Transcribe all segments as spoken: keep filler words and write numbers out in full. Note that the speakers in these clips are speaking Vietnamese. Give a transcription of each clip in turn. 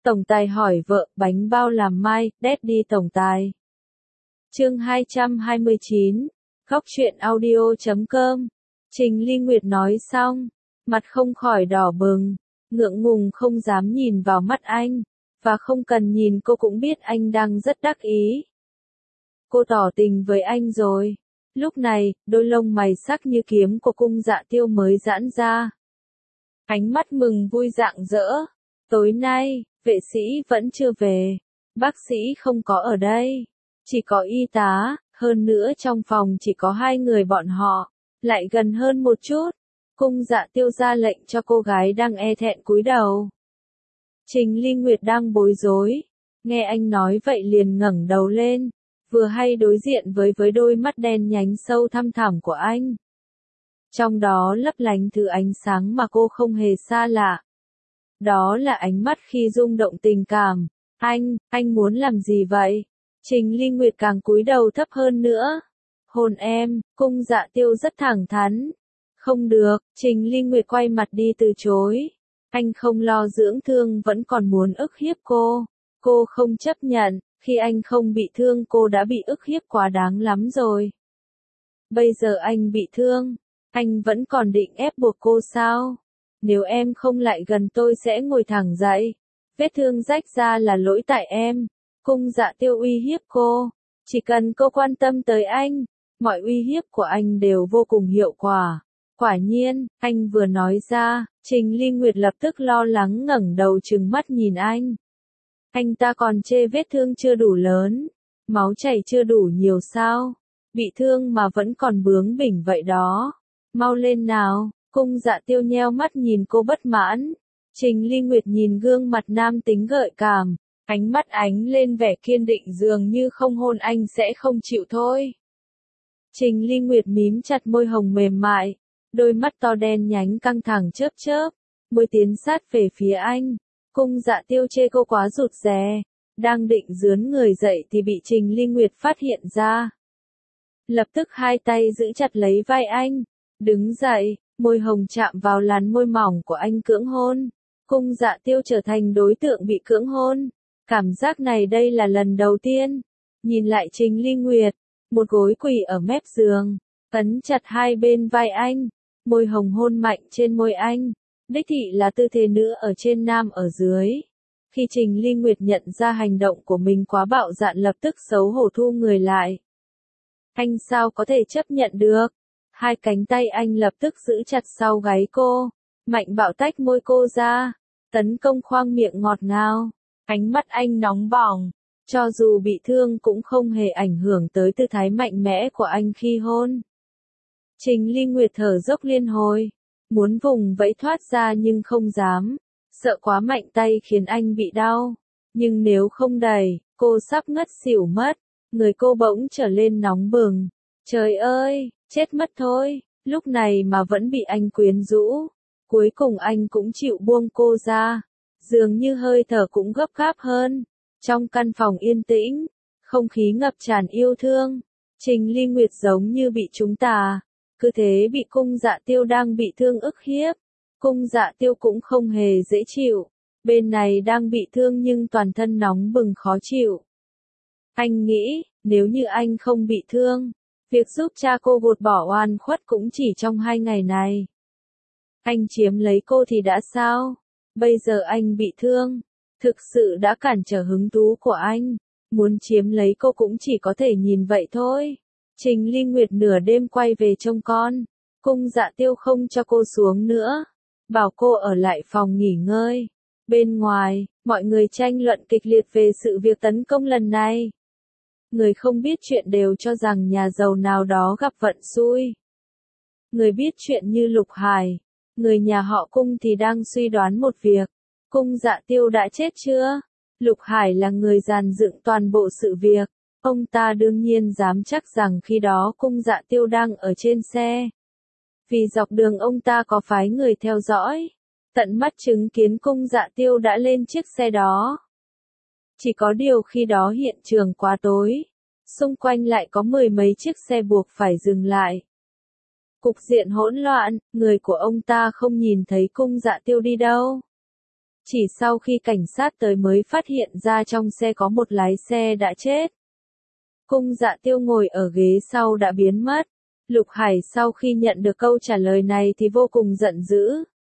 Tổng tài hỏi vợ, bánh bao làm mai, Daddy tổng tài. Chương hai trăm hai mươi chín, góc truyện audio chấm com. Trình Ly Nguyệt nói xong, mặt không khỏi đỏ bừng, ngượng ngùng không dám nhìn vào mắt anh, và không cần nhìn cô cũng biết anh đang rất đắc ý. Cô tỏ tình với anh rồi. Lúc này, đôi lông mày sắc như kiếm của Cung Dạ Tiêu mới giãn ra. Ánh mắt mừng vui rạng rỡ. Tối nay, vệ sĩ vẫn chưa về. Bác sĩ không có ở đây. Chỉ có y tá, hơn nữa trong phòng chỉ có hai người bọn họ. Lại gần hơn một chút. Cung Dạ Tiêu ra lệnh cho cô gái đang e thẹn cúi đầu. Trình Ly Nguyệt đang bối rối. Nghe anh nói vậy liền ngẩng đầu lên. Vừa hay đối diện với với đôi mắt đen nhánh sâu thăm thẳm của anh. Trong đó lấp lánh thứ ánh sáng mà cô không hề xa lạ. Đó là ánh mắt khi rung động tình cảm. Anh, anh muốn làm gì vậy? Trình Ly Nguyệt càng cúi đầu thấp hơn nữa. Hôn em, Cung Dạ Tiêu rất thẳng thắn. Không được, Trình Ly Nguyệt quay mặt đi từ chối. Anh không lo dưỡng thương vẫn còn muốn ức hiếp cô. Cô không chấp nhận. Khi anh không bị thương cô đã bị ức hiếp quá đáng lắm rồi. Bây giờ anh bị thương, anh vẫn còn định ép buộc cô sao? Nếu em không lại gần tôi sẽ ngồi thẳng dậy. Vết thương rách ra là lỗi tại em. Cung Dạ Tiêu uy hiếp cô. Chỉ cần cô quan tâm tới anh, mọi uy hiếp của anh đều vô cùng hiệu quả. Quả nhiên, anh vừa nói ra, Trình Ly Nguyệt lập tức lo lắng ngẩng đầu trừng mắt nhìn anh. Anh ta còn chê vết thương chưa đủ lớn, máu chảy chưa đủ nhiều sao, bị thương mà vẫn còn bướng bỉnh vậy đó. Mau lên nào, Cung Dạ Tiêu nheo mắt nhìn cô bất mãn. Trình Ly Nguyệt nhìn gương mặt nam tính gợi cảm, ánh mắt ánh lên vẻ kiên định dường như không hôn anh sẽ không chịu thôi. Trình Ly Nguyệt mím chặt môi hồng mềm mại, đôi mắt to đen nhánh căng thẳng chớp chớp, môi tiến sát về phía anh. Cung Dạ Tiêu chê cô quá rụt rè, đang định dướn người dậy thì bị Trình Ly Nguyệt phát hiện ra. Lập tức hai tay giữ chặt lấy vai anh, đứng dậy, môi hồng chạm vào làn môi mỏng của anh cưỡng hôn. Cung Dạ Tiêu trở thành đối tượng bị cưỡng hôn. Cảm giác này đây là lần đầu tiên. Nhìn lại Trình Ly Nguyệt, một gối quỳ ở mép giường, ấn chặt hai bên vai anh, môi hồng hôn mạnh trên môi anh. Đích thị là tư thế nữ ở trên nam ở dưới. Khi Trình Ly Nguyệt nhận ra hành động của mình quá bạo dạn lập tức xấu hổ thu người lại. Anh sao có thể chấp nhận được? Hai cánh tay anh lập tức giữ chặt sau gáy cô, mạnh bạo tách môi cô ra, tấn công khoang miệng ngọt ngào. Ánh mắt anh nóng bỏng, cho dù bị thương cũng không hề ảnh hưởng tới tư thái mạnh mẽ của anh khi hôn. Trình Ly Nguyệt thở dốc liên hồi. Muốn vùng vẫy thoát ra nhưng không dám, sợ quá mạnh tay khiến anh bị đau. Nhưng nếu không đẩy, cô sắp ngất xỉu mất. Người cô bỗng trở lên nóng bừng. Trời ơi, chết mất thôi, lúc này mà vẫn bị anh quyến rũ. Cuối cùng anh cũng chịu buông cô ra. Dường như hơi thở cũng gấp gáp hơn. Trong căn phòng yên tĩnh, không khí ngập tràn yêu thương. Trình Ly Nguyệt giống như bị trúng tà. Cứ thế bị Cung Dạ Tiêu đang bị thương ức hiếp. Cung Dạ Tiêu cũng không hề dễ chịu. Bên này đang bị thương nhưng toàn thân nóng bừng khó chịu. Anh nghĩ, nếu như anh không bị thương, việc giúp cha cô gột bỏ oan khuất cũng chỉ trong hai ngày này. Anh chiếm lấy cô thì đã sao? Bây giờ anh bị thương, thực sự đã cản trở hứng thú của anh. Muốn chiếm lấy cô cũng chỉ có thể nhìn vậy thôi. Trình Ly Nguyệt nửa đêm quay về trông con. Cung Dạ Tiêu không cho cô xuống nữa. Bảo cô ở lại phòng nghỉ ngơi. Bên ngoài, mọi người tranh luận kịch liệt về sự việc tấn công lần này. Người không biết chuyện đều cho rằng nhà giàu nào đó gặp vận xui. Người biết chuyện như Lục Hải, người nhà họ Cung thì đang suy đoán một việc. Cung Dạ Tiêu đã chết chưa? Lục Hải là người dàn dựng toàn bộ sự việc. Ông ta đương nhiên dám chắc rằng khi đó Cung Dạ Tiêu đang ở trên xe. Vì dọc đường ông ta có phái người theo dõi. Tận mắt chứng kiến Cung Dạ Tiêu đã lên chiếc xe đó. Chỉ có điều khi đó hiện trường quá tối. Xung quanh lại có mười mấy chiếc xe buộc phải dừng lại. Cục diện hỗn loạn, người của ông ta không nhìn thấy Cung Dạ Tiêu đi đâu. Chỉ sau khi cảnh sát tới mới phát hiện ra trong xe có một lái xe đã chết. Cung Dạ Tiêu ngồi ở ghế sau đã biến mất. Lục Hải sau khi nhận được câu trả lời này thì vô cùng giận dữ.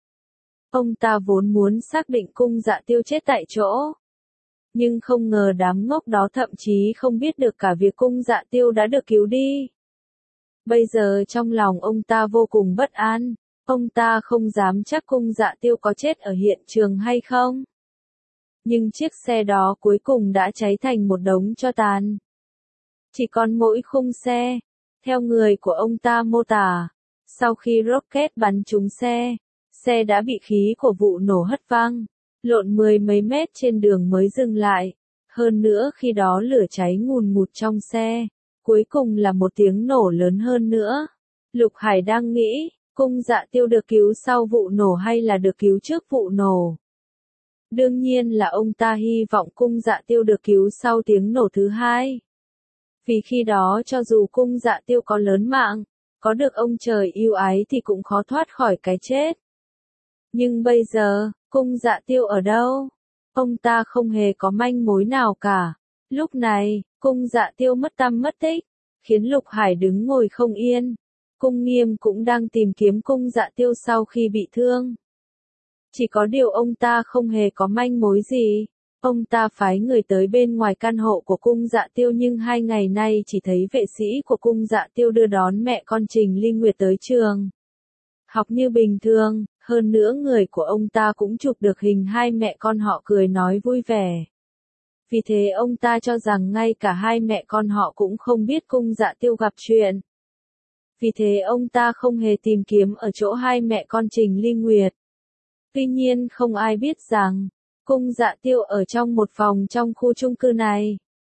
Ông ta vốn muốn xác định Cung Dạ Tiêu chết tại chỗ. Nhưng không ngờ đám ngốc đó thậm chí không biết được cả việc Cung Dạ Tiêu đã được cứu đi. Bây giờ trong lòng ông ta vô cùng bất an. Ông ta không dám chắc Cung Dạ Tiêu có chết ở hiện trường hay không. Nhưng chiếc xe đó cuối cùng đã cháy thành một đống tro tàn. Chỉ còn mỗi khung xe. Theo người của ông ta mô tả, sau khi rocket bắn trúng xe, xe đã bị khí của vụ nổ hất văng, lộn mười mấy mét trên đường mới dừng lại. Hơn nữa khi đó lửa cháy ngùn ngụt trong xe, cuối cùng là một tiếng nổ lớn hơn nữa. Lục Hải đang nghĩ, Cung Dạ Tiêu được cứu sau vụ nổ hay là được cứu trước vụ nổ. Đương nhiên là ông ta hy vọng Cung Dạ Tiêu được cứu sau tiếng nổ thứ hai. Vì khi đó cho dù Cung Dạ Tiêu có lớn mạng, có được ông trời yêu ái thì cũng khó thoát khỏi cái chết. Nhưng bây giờ, Cung Dạ Tiêu ở đâu? Ông ta không hề có manh mối nào cả. Lúc này, Cung Dạ Tiêu mất tăm mất tích, khiến Lục Hải đứng ngồi không yên. Cung Nghiêm cũng đang tìm kiếm Cung Dạ Tiêu sau khi bị thương. Chỉ có điều ông ta không hề có manh mối gì. Ông ta phái người tới bên ngoài căn hộ của Cung Dạ Tiêu nhưng hai ngày nay chỉ thấy vệ sĩ của Cung Dạ Tiêu đưa đón mẹ con Trình Ly Nguyệt tới trường. Học như bình thường, hơn nữa người của ông ta cũng chụp được hình hai mẹ con họ cười nói vui vẻ. Vì thế ông ta cho rằng ngay cả hai mẹ con họ cũng không biết Cung Dạ Tiêu gặp chuyện. Vì thế ông ta không hề tìm kiếm ở chỗ hai mẹ con Trình Ly Nguyệt. Tuy nhiên không ai biết rằng, Cung Dạ Tiêu ở trong một phòng trong khu chung cư này.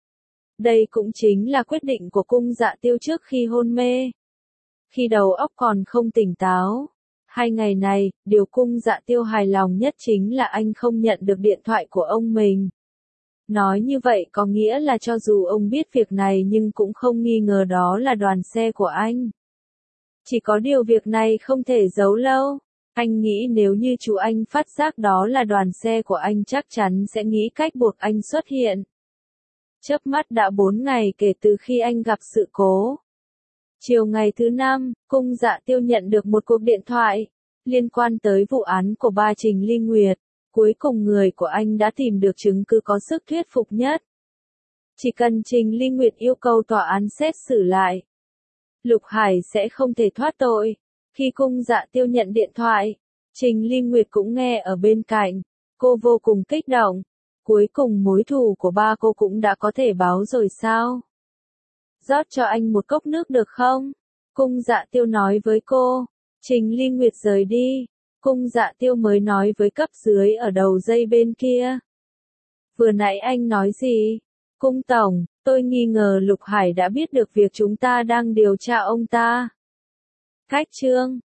Đây cũng chính là quyết định của Cung Dạ Tiêu trước khi hôn mê. Khi đầu óc còn không tỉnh táo. Hai ngày này, điều Cung Dạ Tiêu hài lòng nhất chính là anh không nhận được điện thoại của ông mình. Nói như vậy có nghĩa là cho dù ông biết việc này nhưng cũng không nghi ngờ đó là đoàn xe của anh. Chỉ có điều việc này không thể giấu lâu. Anh nghĩ nếu như chú anh phát giác đó là đoàn xe của anh chắc chắn sẽ nghĩ cách buộc anh xuất hiện. Chớp mắt đã bốn ngày kể từ khi anh gặp sự cố. Chiều ngày thứ năm, Cung Dạ Tiêu nhận được một cuộc điện thoại liên quan tới vụ án của ba Trình Ly Nguyệt. Cuối cùng người của anh đã tìm được chứng cứ có sức thuyết phục nhất. Chỉ cần Trình Ly Nguyệt yêu cầu tòa án xét xử lại, Lục Hải sẽ không thể thoát tội. Khi Cung Dạ Tiêu nhận điện thoại, Trình Ly Nguyệt cũng nghe ở bên cạnh. Cô vô cùng kích động. Cuối cùng mối thù của ba cô cũng đã có thể báo rồi sao? Rót cho anh một cốc nước được không? Cung Dạ Tiêu nói với cô. Trình Ly Nguyệt rời đi. Cung Dạ Tiêu mới nói với cấp dưới ở đầu dây bên kia. Vừa nãy anh nói gì? Cung tổng, tôi nghi ngờ Lục Hải đã biết được việc chúng ta đang điều tra ông ta. Cách chương